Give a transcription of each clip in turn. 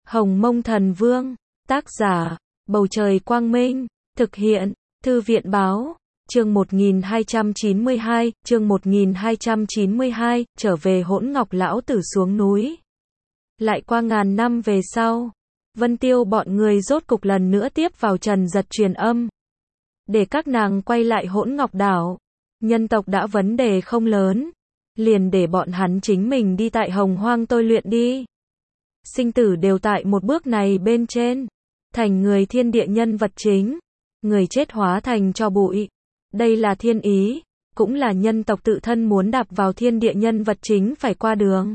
Hồng Mông Thần Vương, tác giả, Bầu Trời Quang Minh, thực hiện, Thư viện Báo, chương 1292, trở về Hỗn Ngọc Lão Tử xuống núi. Lại qua ngàn năm về sau, Vân Tiêu bọn người rốt cục lần nữa tiếp vào Trần Giật truyền âm. Để các nàng quay lại Hỗn Ngọc Đảo, nhân tộc đã vấn đề không lớn, liền để bọn hắn chính mình đi tại Hồng Hoang tôi luyện đi. Sinh tử đều tại một bước này bên trên, thành người thiên địa nhân vật chính, người chết hóa thành tro bụi. Đây là thiên ý, cũng là nhân tộc tự thân muốn đạp vào thiên địa nhân vật chính phải qua đường.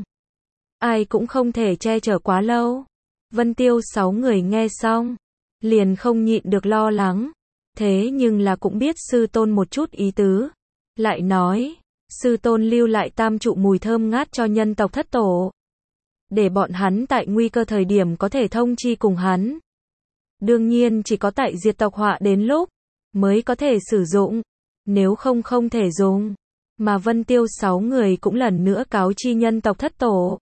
Ai cũng không thể che chở quá lâu. Vân Tiêu 6 người nghe xong, liền không nhịn được lo lắng. Thế nhưng là cũng biết sư tôn một chút ý tứ. Lại nói, sư tôn lưu lại tam trụ mùi thơm ngát cho nhân tộc thất tổ, để bọn hắn tại nguy cơ thời điểm có thể thông chi cùng hắn. Đương nhiên chỉ có tại diệt tộc họa đến lúc, mới có thể sử dụng, nếu không không thể dùng. Mà Vân Tiêu 6 người cũng lần nữa cáo chi nhân tộc thất tổ,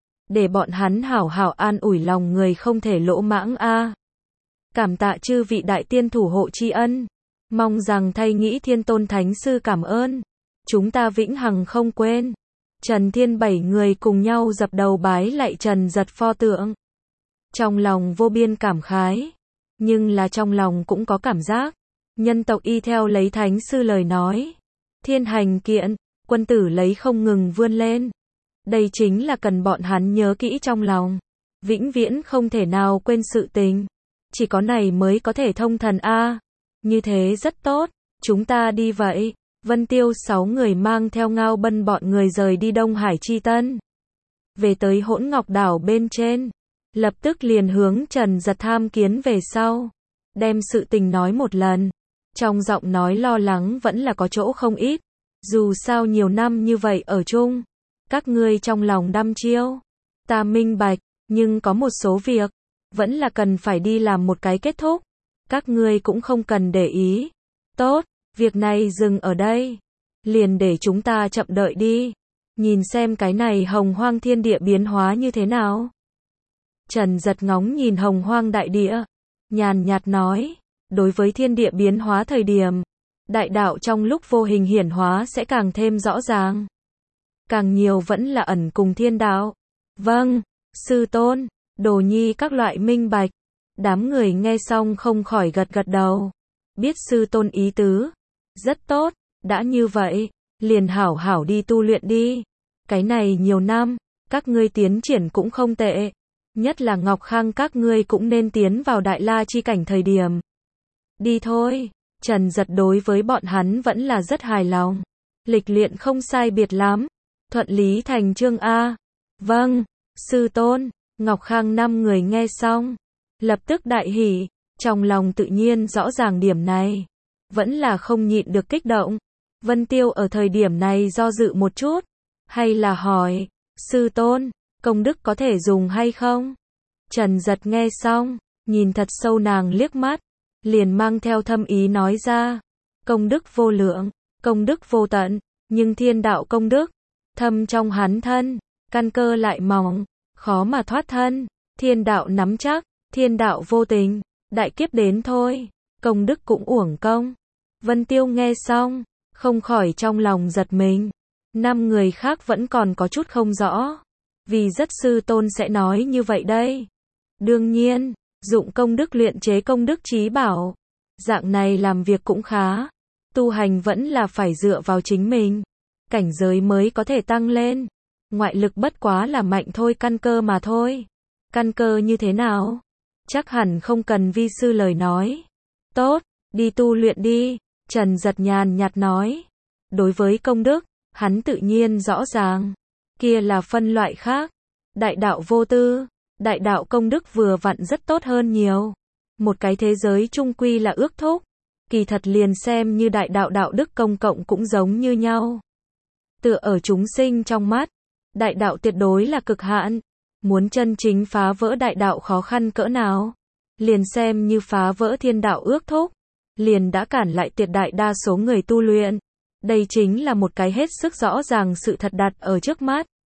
để bọn hắn hảo hảo an ủi lòng người không thể lỗ mãng a. Cảm tạ chư vị đại tiên thủ hộ tri ân, mong rằng thay nghĩ thiên tôn thánh sư cảm ơn, chúng ta vĩnh hằng không quên. Trần Thiên 7 người cùng nhau dập đầu bái lạy Trần Giật pho tượng. Trong lòng vô biên cảm khái, nhưng là trong lòng cũng có cảm giác, nhân tộc y theo lấy thánh sư lời nói, thiên hành kiện, quân tử lấy không ngừng vươn lên. Đây chính là cần bọn hắn nhớ kỹ trong lòng, vĩnh viễn không thể nào quên sự tình. Chỉ có này mới có thể thông thần a. Như thế rất tốt, chúng ta đi vậy. Vân Tiêu 6 người mang theo Ngao Bân bọn người rời đi Đông Hải Chi Tân. Về tới Hỗn Ngọc Đảo bên trên, lập tức liền hướng Trần Giật tham kiến về sau, đem sự tình nói một lần. Trong giọng nói lo lắng vẫn là có chỗ không ít, dù sao nhiều năm như vậy ở chung, các ngươi trong lòng đăm chiêu, ta minh bạch, nhưng có một số việc, vẫn là cần phải đi làm một cái kết thúc, các ngươi cũng không cần để ý. Tốt, việc này dừng ở đây, liền để chúng ta chậm đợi đi, nhìn xem cái này Hồng Hoang thiên địa biến hóa như thế nào. Trần Giật ngóng nhìn Hồng Hoang đại địa, nhàn nhạt nói, đối với thiên địa biến hóa thời điểm, đại đạo trong lúc vô hình hiển hóa sẽ càng thêm rõ ràng. Càng nhiều vẫn là ẩn cùng thiên đạo. Vâng, sư tôn, đồ nhi các loại minh bạch. Đám người nghe xong không khỏi gật gật đầu. Biết sư tôn ý tứ. Rất tốt, đã như vậy, liền hảo hảo đi tu luyện đi. Cái này nhiều năm, các ngươi tiến triển cũng không tệ. Nhất là Ngọc Khang các ngươi cũng nên tiến vào Đại La chi cảnh thời điểm. Đi thôi, Trần Giật đối với bọn hắn vẫn là rất hài lòng. Lịch luyện không sai biệt lắm. Thuận lý thành chương a. Vâng, sư tôn. Ngọc Khang 5 người nghe xong, lập tức đại hỉ, trong lòng tự nhiên rõ ràng điểm này, vẫn là không nhịn được kích động. Vân Tiêu ở thời điểm này do dự một chút, hay là hỏi, sư tôn, công đức có thể dùng hay không? Trần Giật nghe xong, nhìn thật sâu nàng liếc mắt, liền mang theo thâm ý nói ra, công đức vô lượng, công đức vô tận, nhưng thiên đạo công đức, thâm trong hắn thân, căn cơ lại mỏng, khó mà thoát thân, thiên đạo nắm chắc, thiên đạo vô tình, đại kiếp đến thôi, công đức cũng uổng công. Vân Tiêu nghe xong, không khỏi trong lòng giật mình. 5 người khác vẫn còn có chút không rõ, vì rất sư tôn sẽ nói như vậy đây. Đương nhiên, dụng công đức luyện chế công đức chí bảo, dạng này làm việc cũng khá, tu hành vẫn là phải dựa vào chính mình, cảnh giới mới có thể tăng lên. Ngoại lực bất quá là mạnh thôi, căn cơ mà thôi. Căn cơ như thế nào? Chắc hẳn không cần vi sư lời nói. Tốt, đi tu luyện đi, Trần Giật nhàn nhạt nói. Đối với công đức, hắn tự nhiên rõ ràng. Kia là phân loại khác. Đại đạo vô tư, đại đạo công đức vừa vặn rất tốt hơn nhiều. Một cái thế giới chung quy là ước thúc. Kỳ thật liền xem như đại đạo đạo đức công cộng cũng giống như nhau. Tựa ở chúng sinh trong mắt, đại đạo tuyệt đối là cực hạn. Muốn chân chính phá vỡ đại đạo khó khăn cỡ nào, liền xem như phá vỡ thiên đạo ước thúc, liền đã cản lại tuyệt đại đa số người tu luyện. Đây chính là một cái hết sức rõ ràng sự thật đặt ở trước mắt.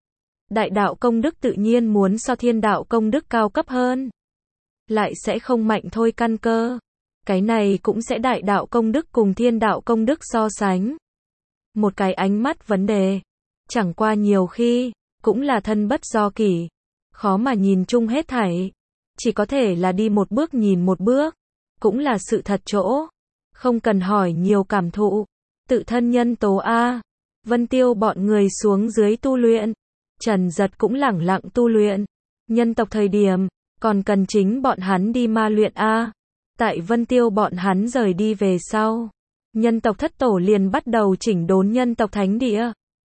Đại đạo công đức tự nhiên muốn so thiên đạo công đức cao cấp hơn. Lại sẽ không mạnh thôi căn cơ. Cái này cũng sẽ đại đạo công đức cùng thiên đạo công đức so sánh. Một cái ánh mắt vấn đề. Chẳng qua nhiều khi, cũng là thân bất do kỷ. Khó mà nhìn chung hết thảy. Chỉ có thể là đi một bước nhìn một bước. Cũng là sự thật chỗ. Không cần hỏi nhiều cảm thụ. Tự thân nhân tố A. Vân Tiêu bọn người xuống dưới tu luyện. Trần Giật cũng lẳng lặng tu luyện. Nhân tộc thời điểm, còn cần chính bọn hắn đi ma luyện A. Tại Vân Tiêu bọn hắn rời đi về sau. Nhân tộc thất tổ liền bắt đầu chỉnh đốn nhân tộc thánh địa.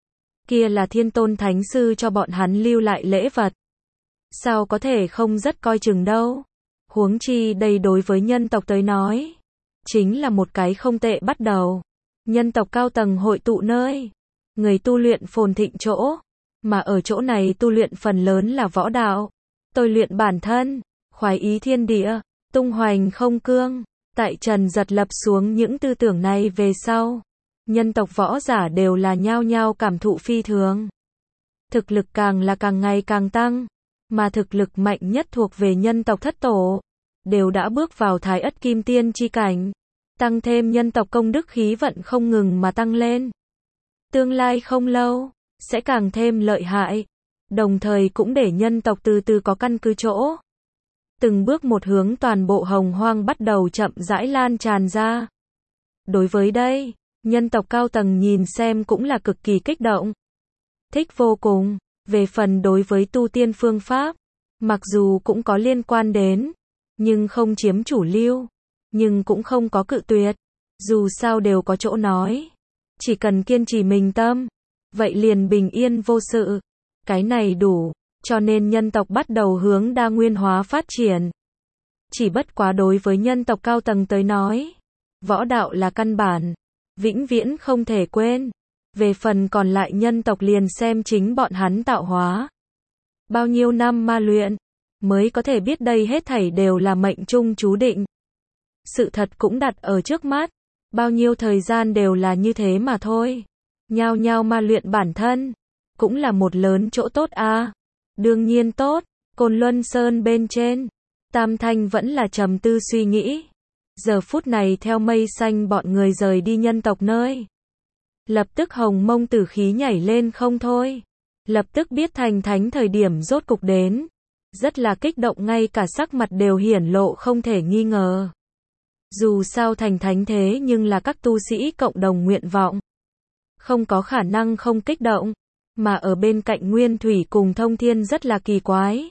Kia là thiên tôn thánh sư cho bọn hắn lưu lại lễ vật. Sao có thể không rất coi chừng đâu. Huống chi đây đối với nhân tộc tới nói. Chính là một cái không tệ bắt đầu. Nhân tộc cao tầng hội tụ nơi. Người tu luyện phồn thịnh chỗ. Mà ở chỗ này tu luyện phần lớn là võ đạo. Tôi luyện bản thân. Khoái ý thiên địa. Tung hoành không cương. Tại Trần Giật lập xuống những tư tưởng này về sau. Nhân tộc võ giả đều là nhao nhao cảm thụ phi thường. Thực lực càng là càng ngày càng tăng. Mà thực lực mạnh nhất thuộc về nhân tộc thất tổ. Đều đã bước vào thái ất kim tiên chi cảnh. Tăng thêm nhân tộc công đức khí vận không ngừng mà tăng lên. Tương lai không lâu, sẽ càng thêm lợi hại. Đồng thời cũng để nhân tộc từ từ có căn cứ chỗ. Từng bước một hướng toàn bộ hồng hoang bắt đầu chậm rãi lan tràn ra. Đối với đây, nhân tộc cao tầng nhìn xem cũng là cực kỳ kích động. Thích vô cùng. Về phần đối với tu tiên phương pháp, mặc dù cũng có liên quan đến, nhưng không chiếm chủ lưu, nhưng cũng không có cự tuyệt. Dù sao đều có chỗ nói. Chỉ cần kiên trì mình tâm, vậy liền bình yên vô sự. Cái này đủ, cho nên nhân tộc bắt đầu hướng đa nguyên hóa phát triển. Chỉ bất quá đối với nhân tộc cao tầng tới nói, võ đạo là căn bản, vĩnh viễn không thể quên. Về phần còn lại nhân tộc liền xem chính bọn hắn tạo hóa. Bao nhiêu năm ma luyện, mới có thể biết đây hết thảy đều là mệnh trung chú định. Sự thật cũng đặt ở trước mắt. Bao nhiêu thời gian đều là như thế mà thôi. Nhao nhao ma luyện bản thân. Cũng là một lớn chỗ tốt a. Đương nhiên tốt. Côn Luân Sơn bên trên. Tam Thanh vẫn là trầm tư suy nghĩ. Giờ phút này theo mây xanh bọn người rời đi nhân tộc nơi. Lập tức hồng mông tử khí nhảy lên không thôi. Lập tức biết thành thánh thời điểm rốt cục đến. Rất là kích động ngay cả sắc mặt đều hiển lộ không thể nghi ngờ. Dù sao thành thánh thế nhưng là các tu sĩ cộng đồng nguyện vọng. Không có khả năng không kích động. Mà ở bên cạnh Nguyên Thủy cùng Thông Thiên rất là kỳ quái.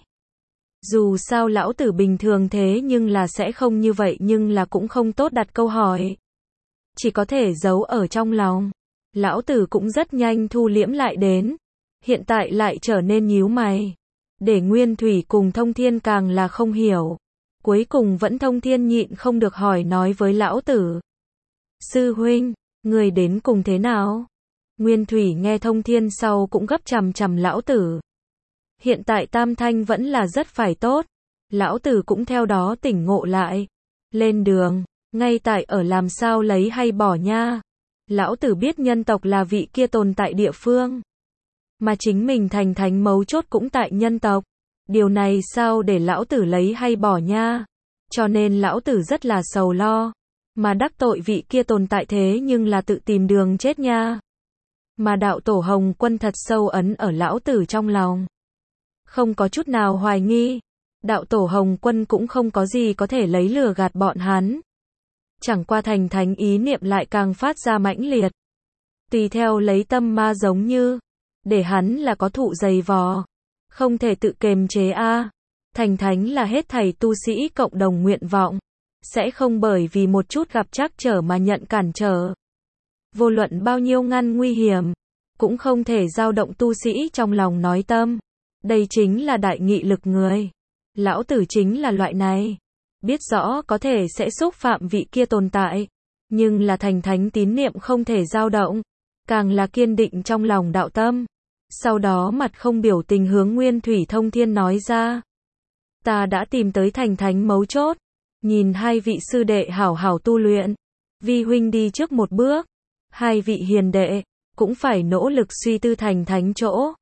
Dù sao lão tử bình thường thế nhưng là sẽ không như vậy nhưng là cũng không tốt đặt câu hỏi. Chỉ có thể giấu ở trong lòng. Lão tử cũng rất nhanh thu liễm lại đến. Hiện tại lại trở nên nhíu mày. Để Nguyên Thủy cùng Thông Thiên càng là không hiểu. Cuối cùng vẫn Thông Thiên nhịn không được hỏi nói với lão tử. Sư huynh, người đến cùng thế nào? Nguyên Thủy nghe Thông Thiên sau cũng gấp chằm chằm lão tử. Hiện tại Tam Thanh vẫn là rất phải tốt. Lão tử cũng theo đó tỉnh ngộ lại. Lên đường, ngay tại ở làm sao lấy hay bỏ nha. Lão tử biết nhân tộc là vị kia tồn tại địa phương. Mà chính mình thành thánh mấu chốt cũng tại nhân tộc. Điều này sao để lão tử lấy hay bỏ nha. Cho nên lão tử rất là sầu lo. Mà đắc tội vị kia tồn tại thế nhưng là tự tìm đường chết nha. Mà đạo tổ Hồng Quân thật sâu ấn ở lão tử trong lòng. Không có chút nào hoài nghi. Đạo tổ Hồng Quân cũng không có gì có thể lấy lừa gạt bọn hắn. Chẳng qua thành thánh ý niệm lại càng phát ra mãnh liệt. Tùy theo lấy tâm ma giống như. Để hắn là có thụ dày vò. Không thể tự kềm chế a. Thành thánh là hết thảy tu sĩ cộng đồng nguyện vọng. Sẽ không bởi vì một chút gặp trắc trở mà nhận cản trở. Vô luận bao nhiêu ngăn nguy hiểm. Cũng không thể dao động tu sĩ trong lòng nói tâm. Đây chính là đại nghị lực người. Lão tử chính là loại này. Biết rõ có thể sẽ xúc phạm vị kia tồn tại. Nhưng là thành thánh tín niệm không thể dao động. Càng là kiên định trong lòng đạo tâm. Sau đó mặt không biểu tình hướng Nguyên Thủy Thông Thiên nói ra. Ta đã tìm tới thành thánh mấu chốt. Nhìn hai vị sư đệ hảo hảo tu luyện. Vi huynh đi trước một bước. Hai vị hiền đệ. Cũng phải nỗ lực suy tư thành thánh chỗ.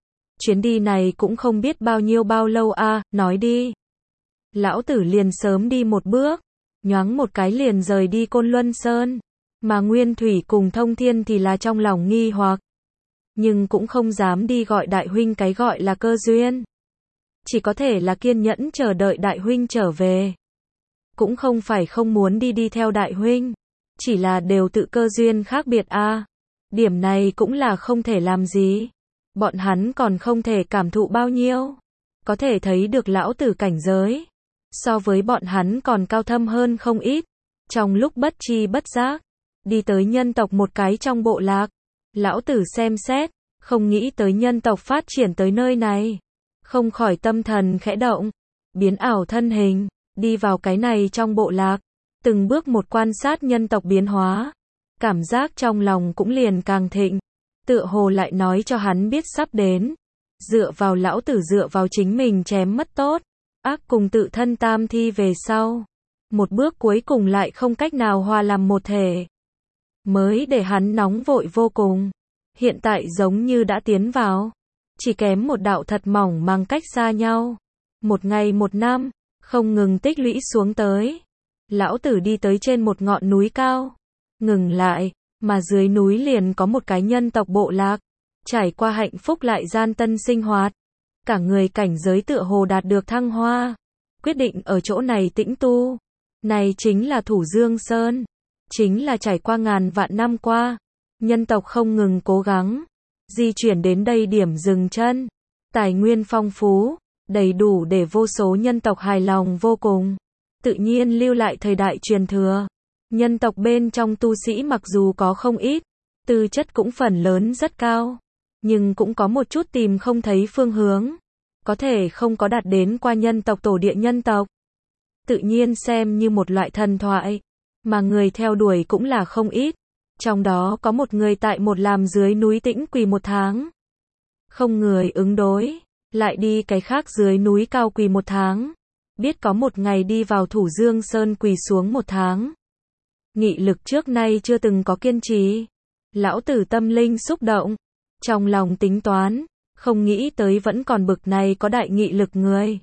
Chuyến đi này cũng không biết bao lâu à, nói đi. Lão tử liền sớm đi một bước, nhoáng một cái liền rời đi Côn Luân Sơn. Mà Nguyên Thủy cùng Thông Thiên thì là trong lòng nghi hoặc, nhưng cũng không dám đi gọi đại huynh cái gọi là cơ duyên. Chỉ có thể là kiên nhẫn chờ đợi đại huynh trở về. Cũng không phải không muốn đi theo đại huynh, chỉ là đều tự cơ duyên khác biệt a. Điểm này cũng là không thể làm gì. Bọn hắn còn không thể cảm thụ bao nhiêu. Có thể thấy được lão tử cảnh giới so với bọn hắn còn cao thâm hơn không ít. Trong lúc bất tri bất giác, đi tới nhân tộc một cái trong bộ lạc. Lão tử xem xét, không nghĩ tới nhân tộc phát triển tới nơi này. Không khỏi tâm thần khẽ động, biến ảo thân hình, đi vào cái này trong bộ lạc. Từng bước một quan sát nhân tộc biến hóa. Cảm giác trong lòng cũng liền càng thịnh. Tựa hồ lại nói cho hắn biết sắp đến. Dựa vào lão tử, dựa vào chính mình chém mất tốt ác cùng tự thân tam thi về sau. Một bước cuối cùng lại không cách nào hòa làm một thể. Mới để hắn nóng vội vô cùng. Hiện tại giống như đã tiến vào. Chỉ kém một đạo thật mỏng màng cách xa nhau. Một ngày một năm, không ngừng tích lũy xuống tới. Lão tử đi tới trên một ngọn núi cao. Ngừng lại, mà dưới núi liền có một cái nhân tộc bộ lạc. Trải qua hạnh phúc lại gian tân sinh hoạt. Cả người cảnh giới tựa hồ đạt được thăng hoa. Quyết định ở chỗ này tĩnh tu. Này chính là Thủ Dương Sơn. Chính là trải qua ngàn vạn năm qua. Nhân tộc không ngừng cố gắng. Di chuyển đến đây điểm dừng chân. Tài nguyên phong phú. Đầy đủ để vô số nhân tộc hài lòng vô cùng. Tự nhiên lưu lại thời đại truyền thừa. Nhân tộc bên trong tu sĩ mặc dù có không ít. Tư chất cũng phần lớn rất cao. Nhưng cũng có một chút tìm không thấy phương hướng. Có thể không có đạt đến qua nhân tộc tổ địa nhân tộc. Tự nhiên xem như một loại thần thoại. Mà người theo đuổi cũng là không ít. Trong đó có một người tại một làm dưới núi tĩnh quỳ một tháng. Không người ứng đối. Lại đi cái khác dưới núi cao quỳ một tháng. Biết có một ngày đi vào Thủ Dương Sơn quỳ xuống một tháng. Nghị lực trước nay chưa từng có kiên trì. Lão tử tâm linh xúc động. Trong lòng tính toán. Không nghĩ tới vẫn còn bực này có đại nghị lực người.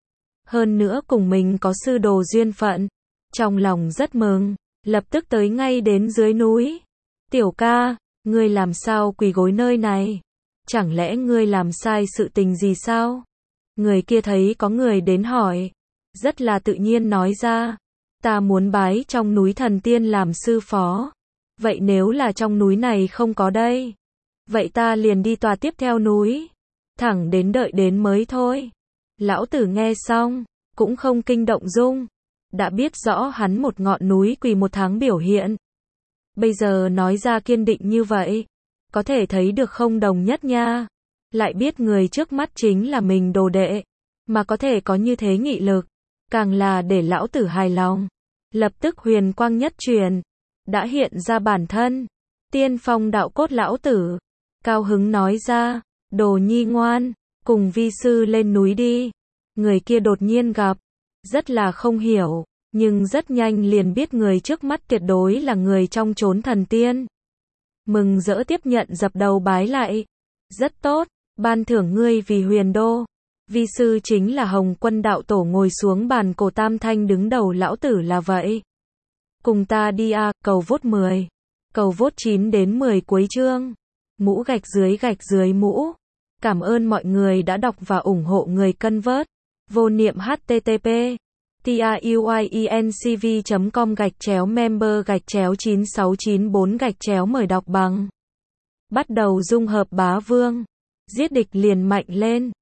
Hơn nữa cùng mình có sư đồ duyên phận. Trong lòng rất mừng. Lập tức tới ngay đến dưới núi. Tiểu ca, ngươi làm sao quỳ gối nơi này? Chẳng lẽ ngươi làm sai sự tình gì sao? Người kia thấy có người đến hỏi. Rất là tự nhiên nói ra. Ta muốn bái trong núi thần tiên làm sư phó. Vậy nếu là trong núi này không có đây? Vậy ta liền đi tòa tiếp theo núi. Thẳng đến đợi đến mới thôi. Lão tử nghe xong, cũng không kinh động dung. Đã biết rõ hắn một ngọn núi quỳ một tháng biểu hiện. Bây giờ nói ra kiên định như vậy. Có thể thấy được không đồng nhất nha. Lại biết người trước mắt chính là mình đồ đệ. Mà có thể có như thế nghị lực. Càng là để lão tử hài lòng. Lập tức huyền quang nhất truyền. Đã hiện ra bản thân. Tiên phong đạo cốt lão tử. Cao hứng nói ra. Đồ nhi ngoan. Cùng vi sư lên núi đi. Người kia đột nhiên gặp. Rất là không hiểu. Nhưng rất nhanh liền biết người trước mắt tuyệt đối là người trong chốn thần tiên. Mừng rỡ tiếp nhận dập đầu bái lại. Rất tốt. Ban thưởng ngươi vì huyền đô. Vi sư chính là Hồng Quân đạo tổ, ngồi xuống bàn cổ tam thanh đứng đầu lão tử là vậy. Cùng ta đi a. Cầu vote 10. Cầu vote 9 đến 10 cuối chương. Mũ gạch dưới mũ. Cảm ơn mọi người đã đọc và ủng hộ người cân vớt. Vô niệm http truyencv.com/member/9694 mời đọc bằng. Bắt đầu dung hợp bá vương. Giết địch liền mạnh lên.